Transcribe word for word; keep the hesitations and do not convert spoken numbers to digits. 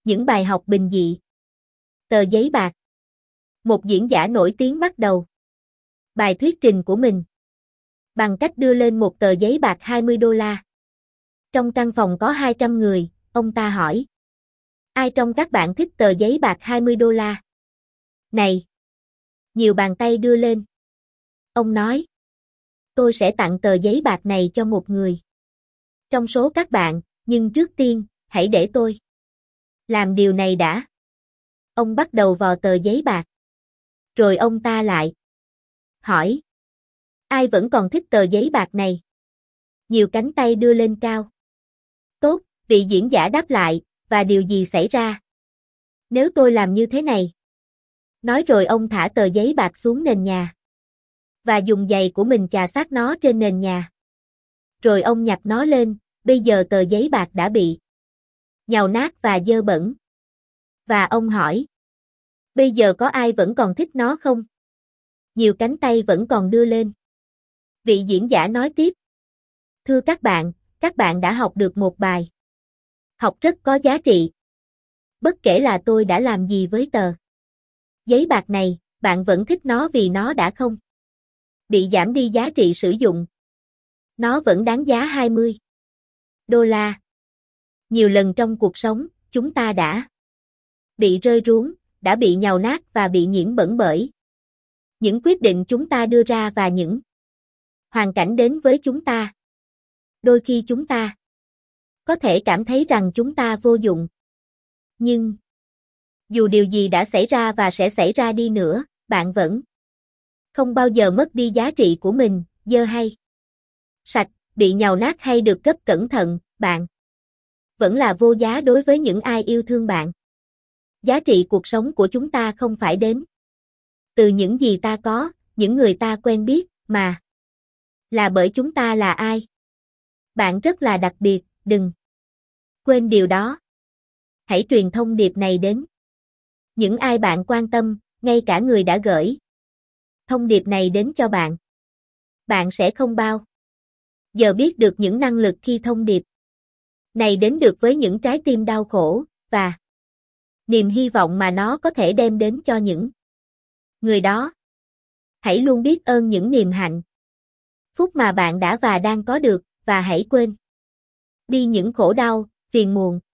Những bài học bình dị. Tờ giấy bạc. Một diễn giả nổi tiếng bắt đầu bài thuyết trình của mình bằng cách đưa lên một tờ giấy bạc hai mươi đô la. Trong căn phòng có hai trăm người, ông ta hỏi: ai trong các bạn thích tờ giấy bạc hai mươi đô la? Này! Nhiều bàn tay đưa lên. Ông nói: tôi sẽ tặng tờ giấy bạc này cho một người trong số các bạn, nhưng trước tiên, hãy để tôi làm điều này đã. Ông bắt đầu vò tờ giấy bạc. Rồi ông ta lại hỏi: ai vẫn còn thích tờ giấy bạc này? Nhiều cánh tay đưa lên cao. Tốt, vị diễn giả đáp lại, và điều gì xảy ra nếu tôi làm như thế này? Nói rồi ông thả tờ giấy bạc xuống nền nhà và dùng giày của mình chà sát nó trên nền nhà. Rồi ông nhặt nó lên, bây giờ tờ giấy bạc đã bị nhàu nát và dơ bẩn. Và ông hỏi: bây giờ có ai vẫn còn thích nó không? Nhiều cánh tay vẫn còn đưa lên. Vị diễn giả nói tiếp: thưa các bạn, các bạn đã học được một bài học rất có giá trị. Bất kể là tôi đã làm gì với tờ giấy bạc này, bạn vẫn thích nó vì nó đã không bị giảm đi giá trị sử dụng. Nó vẫn đáng giá hai mươi đô la. Nhiều lần trong cuộc sống, chúng ta đã bị rơi ruống, đã bị nhàu nát và bị nhiễm bẩn bởi những quyết định chúng ta đưa ra và những hoàn cảnh đến với chúng ta. Đôi khi chúng ta có thể cảm thấy rằng chúng ta vô dụng. Nhưng dù điều gì đã xảy ra và sẽ xảy ra đi nữa, bạn vẫn không bao giờ mất đi giá trị của mình, dơ hay sạch, bị nhàu nát hay được cất cẩn thận, bạn vẫn là vô giá đối với những ai yêu thương bạn. Giá trị cuộc sống của chúng ta không phải đến từ những gì ta có, những người ta quen biết, mà là bởi chúng ta là ai. Bạn rất là đặc biệt, đừng quên điều đó. Hãy truyền thông điệp này đến những ai bạn quan tâm, ngay cả người đã gửi thông điệp này đến cho bạn. Bạn sẽ không bao giờ biết được những năng lực khi thông điệp này đến được với những trái tim đau khổ, và niềm hy vọng mà nó có thể đem đến cho những người đó. Hãy luôn biết ơn những niềm hạnh phúc mà bạn đã và đang có được, và hãy quên đi những khổ đau, phiền muộn,